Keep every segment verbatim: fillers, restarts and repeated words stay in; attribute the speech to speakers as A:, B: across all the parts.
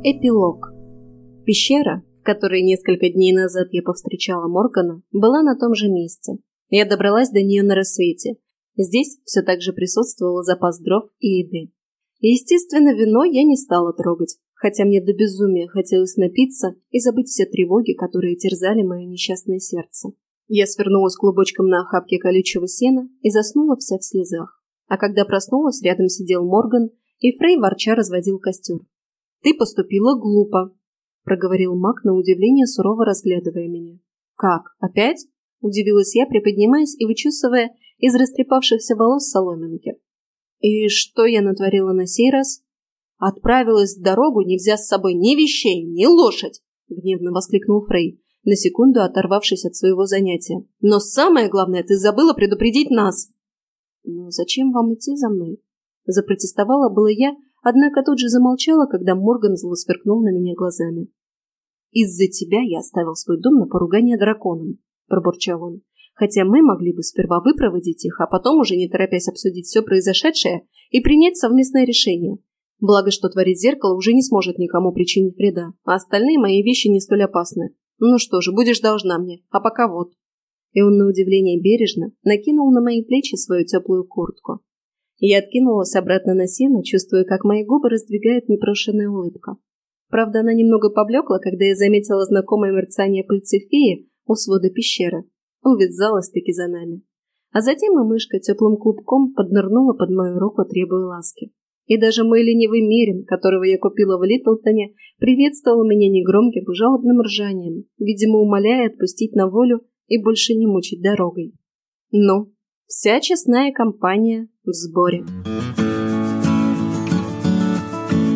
A: Эпилог. Пещера, в которой несколько дней назад я повстречала Моргана, была на том же месте. Я добралась до нее на рассвете. Здесь все так же присутствовал запас дров и еды. И, естественно, вино я не стала трогать, хотя мне до безумия хотелось напиться и забыть все тревоги, которые терзали мое несчастное сердце. Я свернулась клубочком на охапке колючего сена и заснула вся в слезах. А когда проснулась, рядом сидел Морган, и Фрей ворча разводил костер. «Ты поступила глупо», — проговорил маг на удивление, сурово разглядывая меня. «Как, опять?» — удивилась я, приподнимаясь и вычесывая из растрепавшихся волос соломинки. «И что я натворила на сей раз?» «Отправилась в дорогу, не взяв с собой ни вещей, ни лошадь!» — гневно воскликнул Фрей, на секунду оторвавшись от своего занятия. «Но самое главное, ты забыла предупредить нас!» «Ну зачем вам идти за мной?» — запротестовала была я, однако тут же замолчала, когда Морган зло сверкнул на меня глазами. «Из-за тебя я оставил свой дом на поругание драконам», — пробурчал он. «Хотя мы могли бы сперва выпроводить их, а потом уже не торопясь обсудить все произошедшее и принять совместное решение. Благо, что творить зеркало уже не сможет никому причинить вреда, а остальные мои вещи не столь опасны. Ну что же, будешь должна мне, а пока вот». И он на удивление бережно накинул на мои плечи свою теплую куртку. Я откинулась обратно на сено, чувствуя, как мои губы раздвигает непрошенная улыбка. Правда, она немного поблекла, когда я заметила знакомое мерцание пыльцы феи у свода пещеры. Увязалась-таки за нами. А затем и мышка теплым клубком поднырнула под мою руку, требуя ласки. И даже мой ленивый мерин, которого я купила в Литлтоне, приветствовал меня негромким и жалобным ржанием, видимо, умоляя отпустить на волю и больше не мучить дорогой. Ну, вся честная компания в сборе.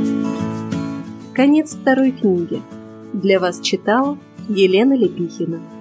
A: Конец второй книги. Для вас читала Елена Лепихина.